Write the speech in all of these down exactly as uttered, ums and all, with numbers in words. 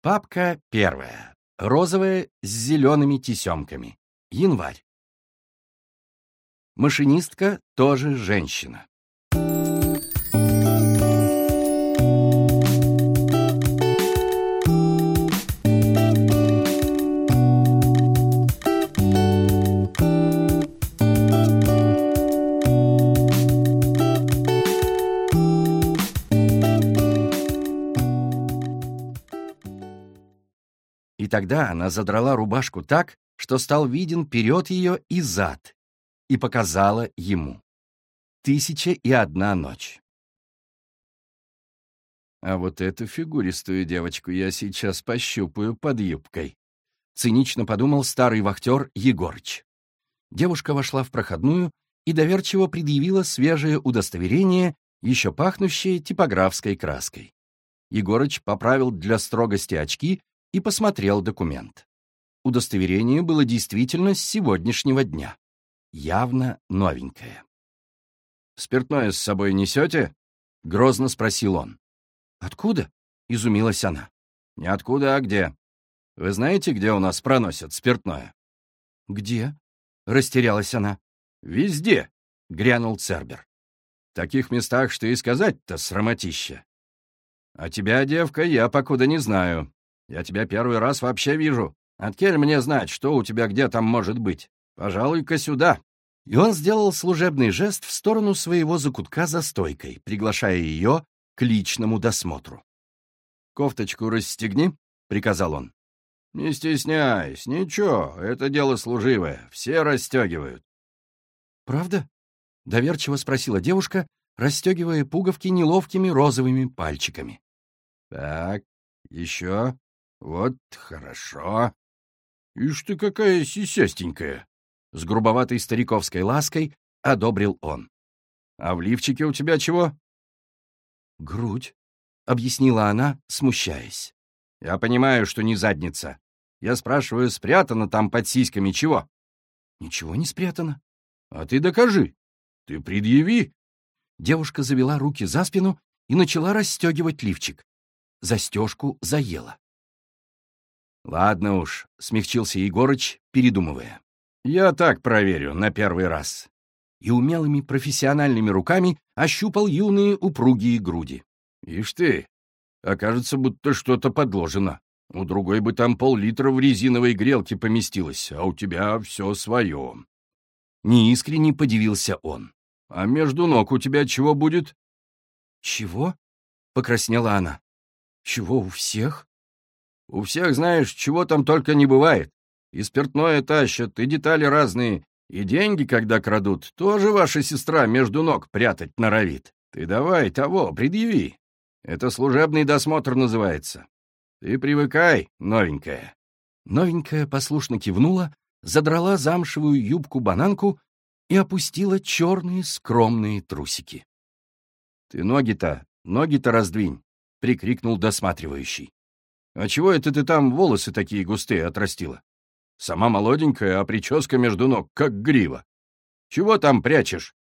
Папка первая. Розовая с зелеными тесемками. Январь. Машинистка тоже женщина. И тогда она задрала рубашку так, что стал виден вперед ее и зад, и показала ему. Тысяча и одна ночь. А вот эту фигуристую девочку я сейчас пощупаю под юбкой, цинично подумал старый вахтер Егорыч. Девушка вошла в проходную и доверчиво предъявила свежее удостоверение, еще пахнущее типографской краской. Егорыч поправил для строгости очки и посмотрел документ. Удостоверение было действительно с сегодняшнего дня. Явно новенькое. «Спиртное с собой несете?» — грозно спросил он. «Откуда?» — изумилась она. «Не откуда, а где. Вы знаете, где у нас проносят спиртное?» «Где?» — растерялась она. «Везде», — грянул Цербер. «В таких местах, что и сказать-то срамотища. А тебя, девка, я покуда не знаю. Я тебя первый раз вообще вижу. Откель мне знать, что у тебя где там может быть. Пожалуй-ка сюда». И он сделал служебный жест в сторону своего закутка за стойкой, приглашая ее к личному досмотру. «Кофточку расстегни», — приказал он. «Не стесняйся, ничего, это дело служивое, все расстегивают». «Правда?» — доверчиво спросила девушка, расстегивая пуговки неловкими розовыми пальчиками. «Так, еще. Вот, хорошо. Ишь ты какая сисястенькая!» С грубоватой стариковской лаской одобрил он. «А в лифчике у тебя чего?» «Грудь», — объяснила она, смущаясь. «Я понимаю, что не задница. Я спрашиваю, спрятано там под сиськами чего?» «Ничего не спрятано». «А ты докажи. Ты предъяви». Девушка завела руки за спину и начала расстегивать лифчик. Застежку заела. «Ладно уж», — смягчился Егорыч, передумывая. «Я так проверю на первый раз». И умелыми профессиональными руками ощупал юные упругие груди. «Ишь ты, окажется, будто что-то подложено. У другой бы там пол-литра в резиновой грелке поместилось, а у тебя все свое». Неискренне подивился он. «А между ног у тебя чего будет?» «Чего?» — покраснела она. «Чего у всех?» «У всех, знаешь, чего там только не бывает. И спиртное тащат, и детали разные, и деньги, когда крадут, тоже ваша сестра между ног прятать норовит. Ты давай того, предъяви. Это служебный досмотр называется. Ты привыкай, новенькая». Новенькая послушно кивнула, задрала замшевую юбку-бананку и опустила черные скромные трусики. «Ты ноги-то, ноги-то раздвинь!» — прикрикнул досматривающий. «А чего это ты там волосы такие густые отрастила? Сама молоденькая, а прическа между ног, как грива. Чего там прячешь?»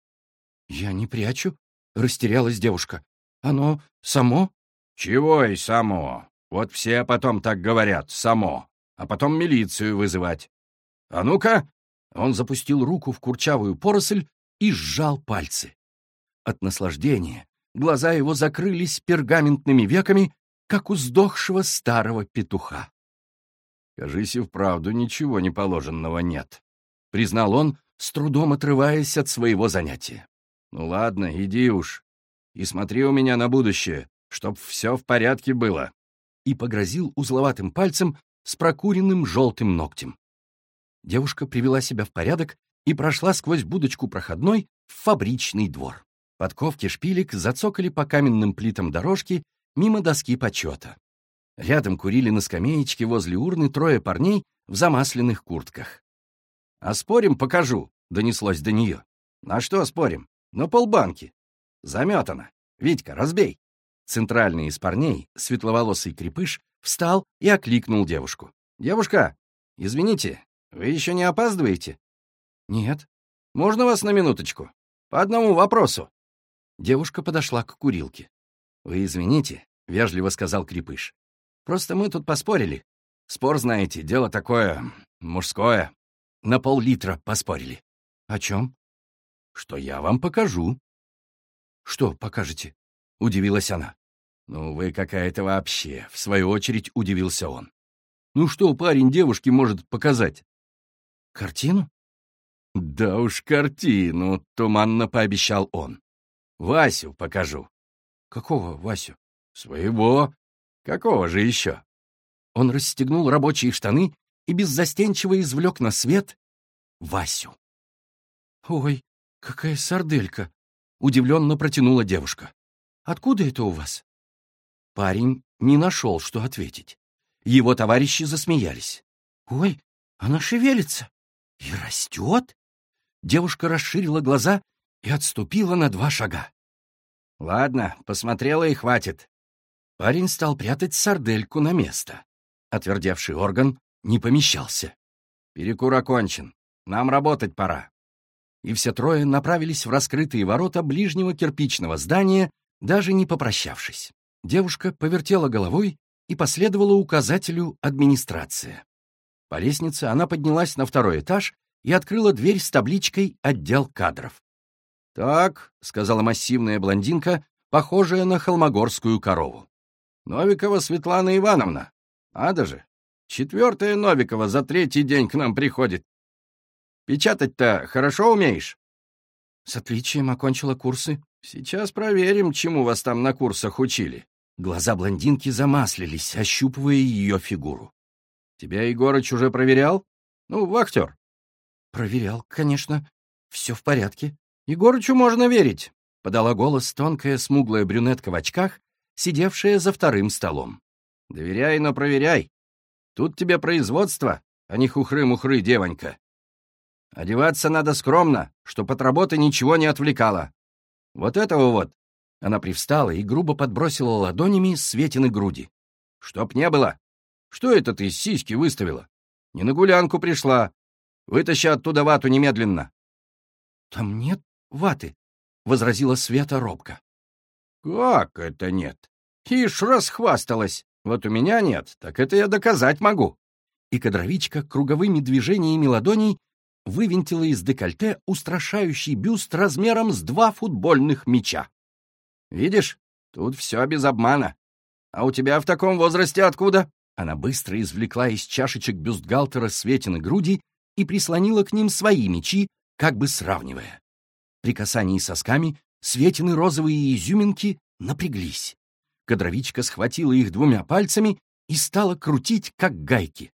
«Я не прячу», — растерялась девушка. «Оно само?» «Чего и само? Вот все потом так говорят, само. А потом милицию вызывать. А ну-ка!» Он запустил руку в курчавую поросль и сжал пальцы. От наслаждения глаза его закрылись пергаментными веками, как у сдохшего старого петуха. «Кажись, и вправду ничего неположенного нет», — признал он, с трудом отрываясь от своего занятия. «Ну ладно, иди уж. И смотри у меня на будущее, чтоб все в порядке было». И погрозил узловатым пальцем с прокуренным желтым ногтем. Девушка привела себя в порядок и прошла сквозь будочку проходной в фабричный двор. Подковки шпилек зацокали по каменным плитам дорожки мимо доски почета. Рядом курили на скамеечке возле урны трое парней в замасленных куртках. «А спорим, покажу», — донеслось до нее. «На что спорим? На полбанки. Заметано. Витька, разбей». Центральный из парней, светловолосый крепыш, встал и окликнул девушку. «Девушка, извините, вы еще не опаздываете?» «Нет». «Можно вас на минуточку? По одному вопросу». Девушка подошла к курилке. «Вы извините», — вежливо сказал крепыш. Просто мы тут поспорили. Спор, знаете, дело такое, мужское. На пол-литра поспорили. О чем? Что я вам покажу. Что покажете? Удивилась она. Ну, вы какая-то вообще, в свою очередь удивился он. Ну что парень девушке может показать? Картину? Да уж картину, туманно пообещал он. Васю покажу. Какого Васю? Своего. Какого же еще? Он расстегнул рабочие штаны и беззастенчиво извлек на свет Васю. «Ой, какая сарделька!» — удивленно протянула девушка. «Откуда это у вас?» Парень не нашел, что ответить. Его товарищи засмеялись. «Ой, она шевелится и растет!» Девушка расширила глаза и отступила на два шага. «Ладно, посмотрела и хватит». Парень стал прятать сардельку на место. Отвердевший орган не помещался. «Перекур окончен. Нам работать пора». И все трое направились в раскрытые ворота ближнего кирпичного здания, даже не попрощавшись. Девушка повертела головой и последовала указателю «Администрация». По лестнице она поднялась на второй этаж и открыла дверь с табличкой «Отдел кадров». «Так», — сказала массивная блондинка, похожая на холмогорскую корову. «Новикова Светлана Ивановна. Ада же, четвертая Новикова за третий день к нам приходит. Печатать-то хорошо умеешь?» «С отличием окончила курсы». «Сейчас проверим, чему вас там на курсах учили». Глаза блондинки замаслились, ощупывая ее фигуру. «Тебя Егорыч уже проверял? Ну, вахтер». «Проверял, конечно. Все в порядке». «Егорычу можно верить», — подала голос тонкая смуглая брюнетка в очках, сидевшая за вторым столом. «Доверяй, но проверяй. Тут тебе производство, а не хухры-мухры, девонька. Одеваться надо скромно, чтоб от работы ничего не отвлекало. Вот этого вот». Она привстала и грубо подбросила ладонями Светины груди. «Чтоб не было. Что это ты сиськи выставила? Не на гулянку пришла. Вытащи оттуда вату немедленно». «Там нет ваты», — возразила Света робко. «Как это нет? Ишь, расхвасталась. Вот у меня нет, так это я доказать могу». И кадровичка круговыми движениями ладоней вывинтила из декольте устрашающий бюст размером с два футбольных мяча. «Видишь, тут все без обмана. А у тебя в таком возрасте откуда?» Она быстро извлекла из чашечек бюстгальтера Светины груди и прислонила к ним свои мячи, как бы сравнивая. При касании сосками Светины розовые изюминки напряглись. Кадровичка схватила их двумя пальцами и стала крутить, как гайки.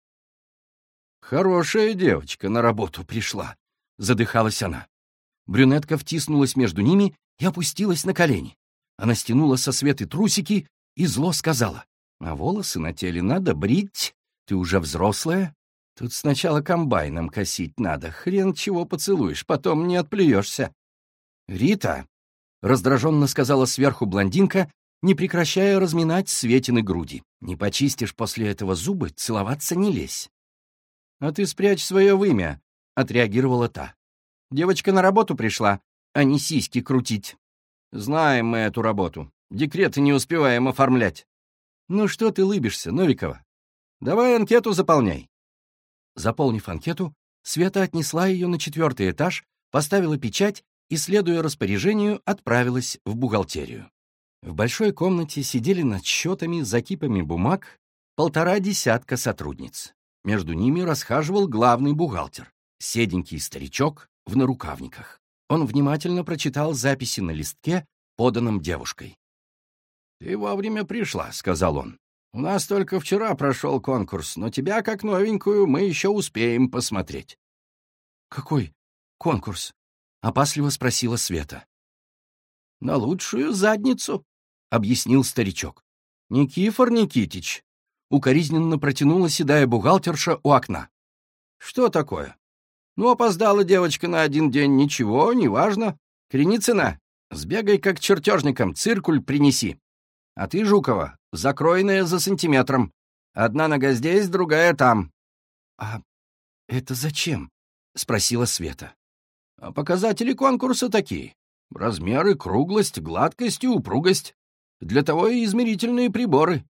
«Хорошая девочка на работу пришла», — задыхалась она. Брюнетка втиснулась между ними и опустилась на колени. Она стянула со Светы трусики и зло сказала: «А волосы на теле надо брить, ты уже взрослая. Тут сначала комбайном косить надо, хрен чего поцелуешь, потом не отплюешься». «Рита», — раздраженно сказала сверху блондинка, не прекращая разминать Светины груди, «не почистишь после этого зубы, целоваться не лезь». «А ты спрячь свое вымя», — отреагировала та. «Девочка на работу пришла, а не сиськи крутить». «Знаем мы эту работу. Декреты не успеваем оформлять». «Ну что ты лыбишься, Новикова? Давай анкету заполняй». Заполнив анкету, Света отнесла ее на четвертый этаж, поставила печать и, следуя распоряжению, отправилась в бухгалтерию. В большой комнате сидели над счетами за кипами бумаг полтора десятка сотрудниц. Между ними расхаживал главный бухгалтер, седенький старичок в нарукавниках. Он внимательно прочитал записи на листке, поданном девушкой. «Ты вовремя пришла», — сказал он. «У нас только вчера прошел конкурс, но тебя, как новенькую, мы еще успеем посмотреть». «Какой конкурс?» — опасливо спросила Света. «На лучшую задницу», — объяснил старичок. «Никифор Никитич», — укоризненно протянула седая бухгалтерша у окна. «Что такое? Ну, опоздала девочка на один день, ничего, неважно. Креницына, сбегай как чертежником, циркуль принеси. А ты, Жукова, закройная за сантиметром. Одна нога здесь, другая там». «А это зачем?» — спросила Света. «А показатели конкурса такие. Размеры, круглость, гладкость и упругость. Для того и измерительные приборы.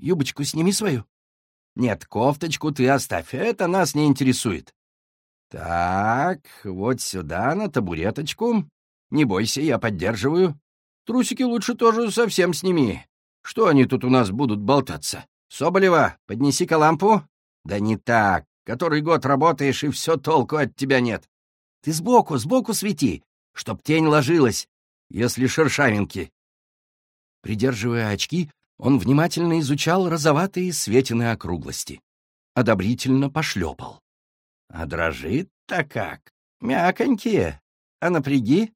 Юбочку сними свою». «Нет, кофточку ты оставь, это нас не интересует». «Так, вот сюда, на табуреточку. Не бойся, я поддерживаю. Трусики лучше тоже совсем сними. Что они тут у нас будут болтаться? Соболева, поднеси-ка лампу». «Да не так. Который год работаешь, и все толку от тебя нет. Ты сбоку, сбоку свети, чтоб тень ложилась, если шершавинки». Придерживая очки, он внимательно изучал розоватые Светины округлости. Одобрительно пошлепал. «А дрожит-то как? Мяконькие. А напряги?»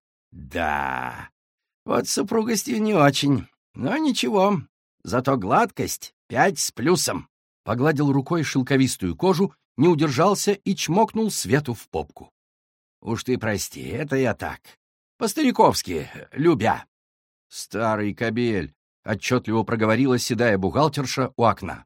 «Да. Вот супругостью не очень. Но ничего. Зато гладкость пять с плюсом». Погладил рукой шелковистую кожу, не удержался и чмокнул Свету в попку. «Уж ты прости, это я так. По-стариковски, любя». «Старый кобель», — отчетливо проговорила седая бухгалтерша у окна.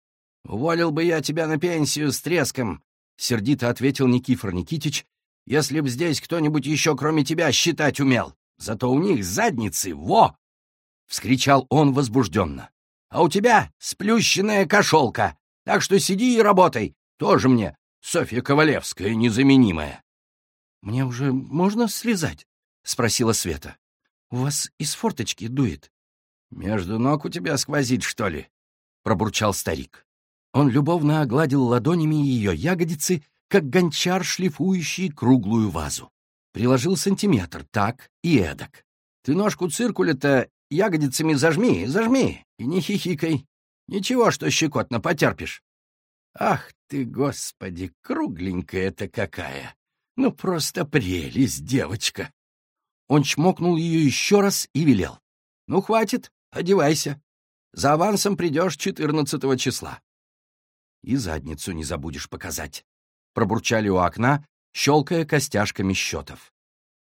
«Уволил бы я тебя на пенсию с треском», — сердито ответил Никифор Никитич, «если б здесь кто-нибудь еще кроме тебя считать умел. Зато у них задницы, во!» — вскричал он возбужденно. «А у тебя сплющенная кошелка, так что сиди и работай. Тоже мне Софья Ковалевская незаменимая». «Мне уже можно слезать?» — спросила Света. «У вас из форточки дует». «Между ног у тебя сквозит, что ли?» — пробурчал старик. Он любовно огладил ладонями ее ягодицы, как гончар, шлифующий круглую вазу. Приложил сантиметр так и эдак. «Ты ножку циркуля-то ягодицами зажми, зажми, и не хихикай. Ничего, что щекотно потерпишь». «Ах ты, Господи, кругленькая-то какая! Ну, просто прелесть, девочка!» Он чмокнул ее еще раз и велел. «Ну, хватит, одевайся. За авансом придешь четырнадцатого числа». «И задницу не забудешь показать», — пробурчали у окна, щелкая костяшками счетов.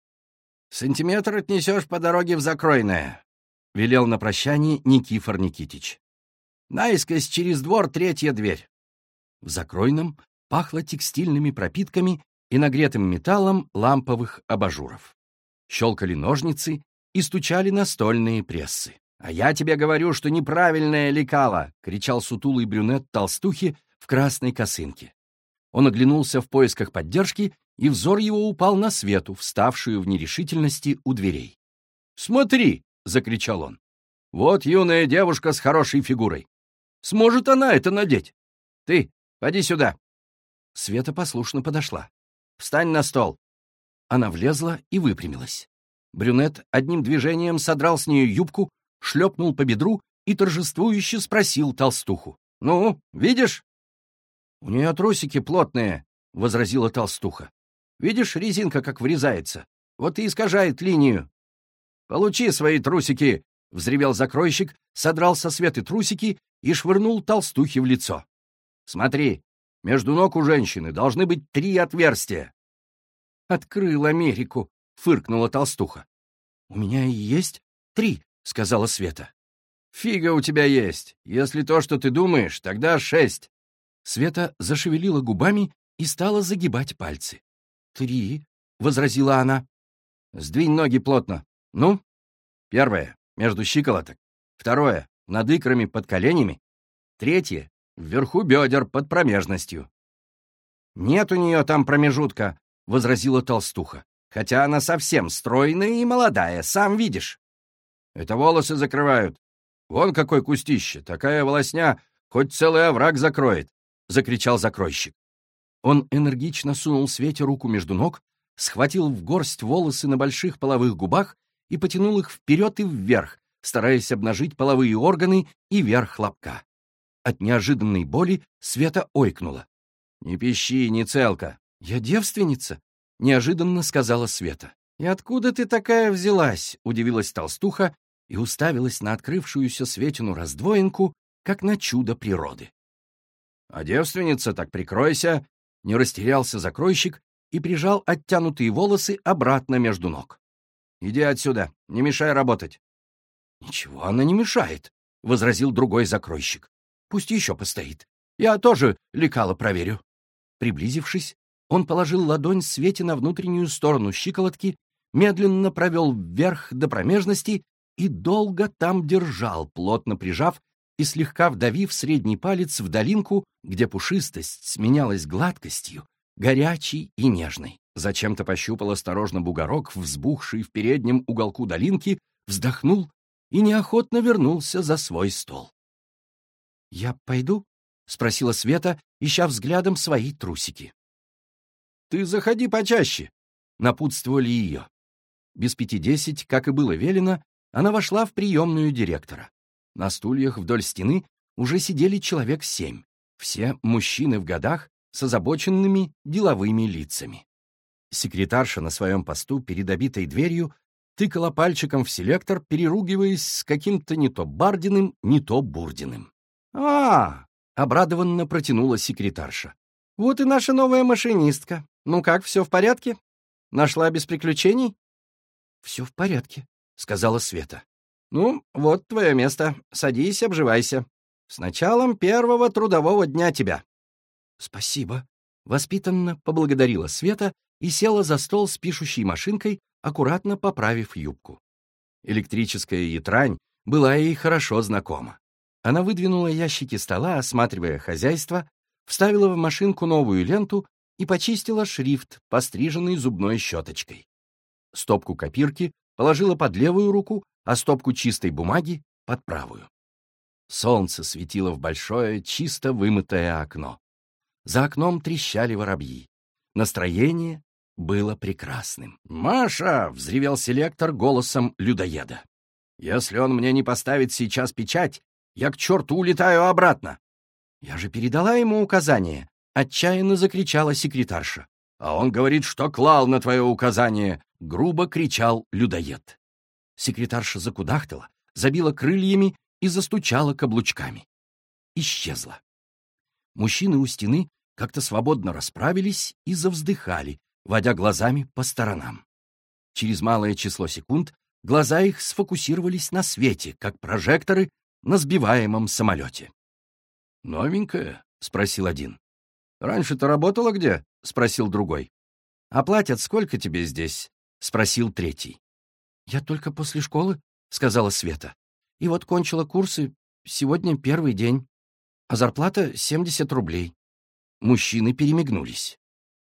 «Сантиметр отнесешь по дороге в Закройное», — велел на прощание Никифор Никитич. «Наискось через двор третья дверь». В Закройном пахло текстильными пропитками и нагретым металлом ламповых абажуров. Щелкали ножницы и стучали настольные прессы. «А я тебе говорю, что неправильное лекало!» — кричал сутулый брюнет толстухи в красной косынке. Он оглянулся в поисках поддержки, и взор его упал на Свету, вставшую в нерешительности у дверей. «Смотри!» — закричал он. «Вот юная девушка с хорошей фигурой. Сможет она это надеть? Ты, поди сюда!» Света послушно подошла. «Встань на стол!» Она влезла и выпрямилась. Брюнет одним движением содрал с нее юбку, шлепнул по бедру и торжествующе спросил толстуху. «Ну, видишь?» «У нее трусики плотные», — возразила толстуха. «Видишь, резинка как врезается. Вот и искажает линию». «Получи свои трусики!» — взревел закройщик, содрал со Светы трусики и швырнул толстухе в лицо. «Смотри, между ног у женщины должны быть три отверстия». «Открыл Америку», — фыркнула толстуха. «У меня и есть три», — сказала Света. «Фига у тебя есть. Если то, что ты думаешь, тогда шесть». Света зашевелила губами и стала загибать пальцы. «Три», — возразила она. «Сдвинь ноги плотно. Ну? Первое — между щиколоток. Второе — над икрами под коленями. Третье — вверху бедер под промежностью». «Нет у нее там промежутка», — возразила толстуха. «Хотя она совсем стройная и молодая, сам видишь». «Это волосы закрывают. Вон какой кустище, такая волосня, хоть целый овраг закроет», — закричал закройщик. Он энергично сунул Свете руку между ног, схватил в горсть волосы на больших половых губах и потянул их вперед и вверх, стараясь обнажить половые органы и верх лобка. От неожиданной боли Света ойкнула. «Не пищи, не целка. Я девственница», — неожиданно сказала Света. «И откуда ты такая взялась?» — удивилась толстуха и уставилась на открывшуюся Светину раздвоенку, как на чудо природы. «А девственница, так прикройся!» — не растерялся закройщик и прижал оттянутые волосы обратно между ног. «Иди отсюда, не мешай работать». «Ничего она не мешает», — возразил другой закройщик. «Пусть еще постоит. Я тоже лекало проверю». Приблизившись, он положил ладонь Свете на внутреннюю сторону щиколотки, медленно провел вверх до промежности и долго там держал, плотно прижав и слегка вдавив средний палец в долинку, где пушистость сменялась гладкостью, горячей и нежной. Зачем-то пощупал осторожно бугорок, взбухший в переднем уголку долинки, вздохнул и неохотно вернулся за свой стол. «Я пойду?» — спросила Света, ища взглядом свои трусики. «Ты заходи почаще», — напутствовали ее. Без пяти десять, как и было велено, она вошла в приемную директора. На стульях вдоль стены уже сидели человек семь, все мужчины в годах с озабоченными деловыми лицами. Секретарша на своем посту перед обитой дверью тыкала пальчиком в селектор, переругиваясь с каким-то не то Бардиным, не то Бурдиным. «А, — обрадованно протянула секретарша, — вот и наша новая машинистка. Ну как, все в порядке? Нашла без приключений?» «Все в порядке», — сказала Света. «Ну, вот твое место. Садись, обживайся. С началом первого трудового дня тебя». «Спасибо», — воспитанно поблагодарила Света и села за стол с пишущей машинкой, аккуратно поправив юбку. Электрическая ятрань была ей хорошо знакома. Она выдвинула ящики стола, осматривая хозяйство, вставила в машинку новую ленту и почистила шрифт, постриженный зубной щеточкой. Стопку копирки положила под левую руку, а стопку чистой бумаги — под правую. Солнце светило в большое, чисто вымытое окно. За окном трещали воробьи. Настроение было прекрасным. «Маша!» — взревел селектор голосом людоеда. «Если он мне не поставит сейчас печать, я к черту улетаю обратно!» «Я же передала ему указание!» — отчаянно закричала секретарша. «А он говорит, что клал на твое указание!» — грубо кричал людоед. Секретарша закудахтала, забила крыльями и застучала каблучками. Исчезла. Мужчины у стены как-то свободно расправились и завздыхали, водя глазами по сторонам. Через малое число секунд глаза их сфокусировались на свете, как прожекторы на сбиваемом самолете. «Новенькая?» — спросил один. «Раньше-то работала где?» — спросил другой. «А платят сколько тебе здесь?» — спросил третий. «Я только после школы», — сказала Света. «И вот кончила курсы, сегодня первый день, а зарплата семьдесят рублей». Мужчины перемигнулись.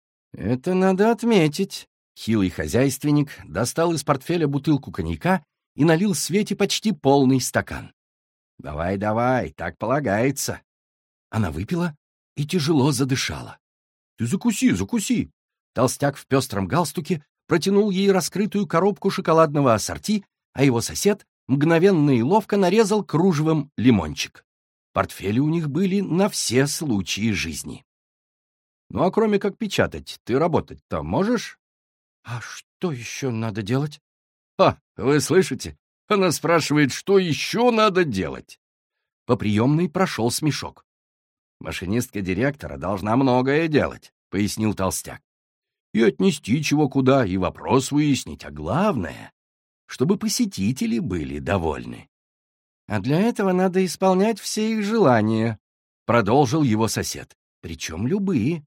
«Это надо отметить». Хилый хозяйственник достал из портфеля бутылку коньяка и налил Свете почти полный стакан. «Давай, давай, так полагается». Она выпила и тяжело задышала. «Ты закуси, закуси». Толстяк в пестром галстуке протянул ей раскрытую коробку шоколадного ассорти, а его сосед мгновенно и ловко нарезал кружевом лимончик. Портфели у них были на все случаи жизни. «Ну а кроме как печатать, ты работать-то можешь?» «А что еще надо делать?» «А, вы слышите? Она спрашивает, что еще надо делать?» По приемной прошел смешок. «Машинистка директора должна многое делать», — пояснил толстяк. «И отнести чего куда, и вопрос выяснить, а главное, чтобы посетители были довольны. А для этого надо исполнять все их желания», — продолжил его сосед. «Причем любые».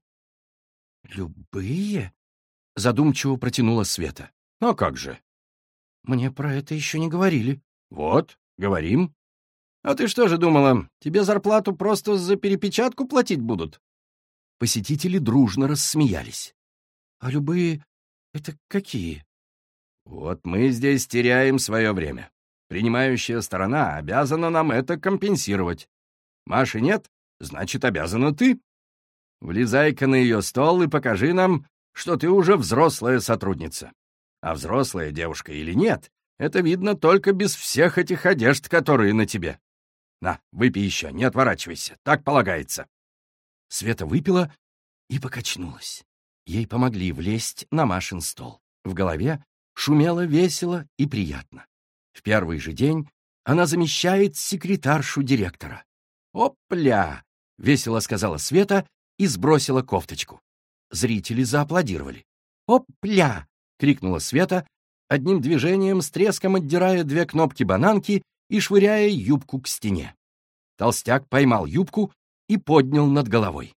«Любые?» — задумчиво протянула Света. «А как же?» «Мне про это еще не говорили». «Вот, говорим. А ты что же думала, тебе зарплату просто за перепечатку платить будут?» Посетители дружно рассмеялись. «А любые — это какие?» «Вот мы здесь теряем свое время. Принимающая сторона обязана нам это компенсировать. Маши нет, значит, обязана ты. Влезай-ка на ее стол и покажи нам, что ты уже взрослая сотрудница. А взрослая девушка или нет, это видно только без всех этих одежд, которые на тебе. На, выпей еще, не отворачивайся, так полагается». Света выпила и покачнулась. Ей помогли влезть на Машин стол. В голове шумело весело и приятно. В первый же день она замещает секретаршу директора. «Опля!» — весело сказала Света и сбросила кофточку. Зрители зааплодировали. «Опля!» — крикнула Света, одним движением с треском отдирая две кнопки бананки и швыряя юбку к стене. Толстяк поймал юбку и поднял над головой.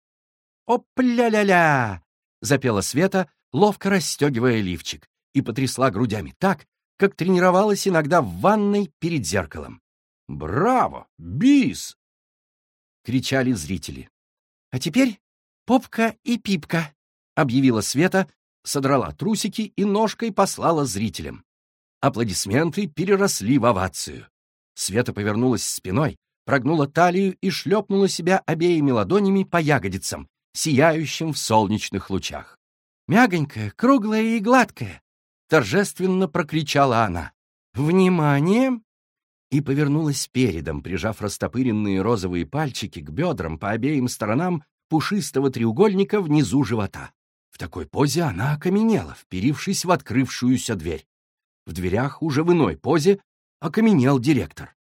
«Опля-ля-ля!» — запела Света, ловко расстегивая лифчик, и потрясла грудями так, как тренировалась иногда в ванной перед зеркалом. «Браво! Бис!» — кричали зрители. «А теперь Попка и Пипка», — объявила Света, содрала трусики и ножкой послала зрителям. Аплодисменты переросли в овацию. Света повернулась спиной, прогнула талию и шлепнула себя обеими ладонями по ягодицам, сияющим в солнечных лучах. «Мягонькая, круглая и гладкая!» — торжественно прокричала она. «Внимание!» И повернулась передом, прижав растопыренные розовые пальчики к бедрам по обеим сторонам пушистого треугольника внизу живота. В такой позе она окаменела, вперившись в открывшуюся дверь. В дверях, уже в иной позе, окаменел директор.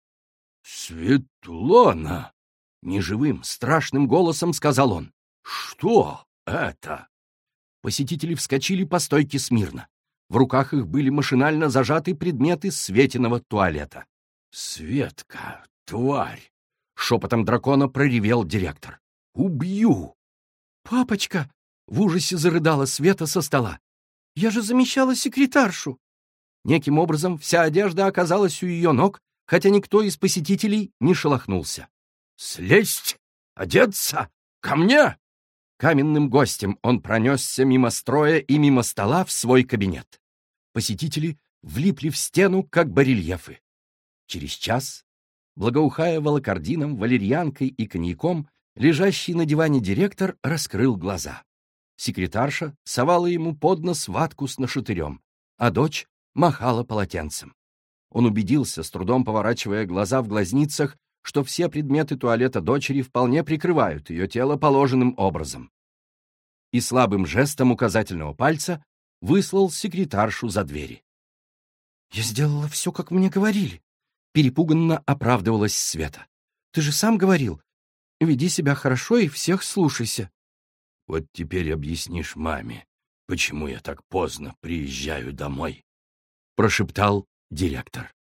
«Светлана!» — неживым, страшным голосом сказал он. «Что это?» Посетители вскочили по стойке смирно. В руках их были машинально зажаты предметы Светиного туалета. «Светка, тварь!» — шепотом дракона проревел директор. «Убью!» «Папочка!» — в ужасе зарыдала Света со стола. «Я же замещала секретаршу!» Неким образом вся одежда оказалась у ее ног, хотя никто из посетителей не шелохнулся. «Слезть! Одеться! Ко мне!» Каменным гостем он пронесся мимо строя и мимо стола в свой кабинет. Посетители влипли в стену, как барельефы. Через час, благоухая волокордином, валерьянкой и коньяком, лежащий на диване директор раскрыл глаза. Секретарша совала ему под нос ватку с нашатырем, а дочь махала полотенцем. Он убедился, с трудом поворачивая глаза в глазницах, что все предметы туалета дочери вполне прикрывают ее тело положенным образом. И слабым жестом указательного пальца выслал секретаршу за двери. «Я сделала все, как мне говорили», — перепуганно оправдывалась Света. «Ты же сам говорил, веди себя хорошо и всех слушайся». «Вот теперь объяснишь маме, почему я так поздно приезжаю домой», — прошептал директор.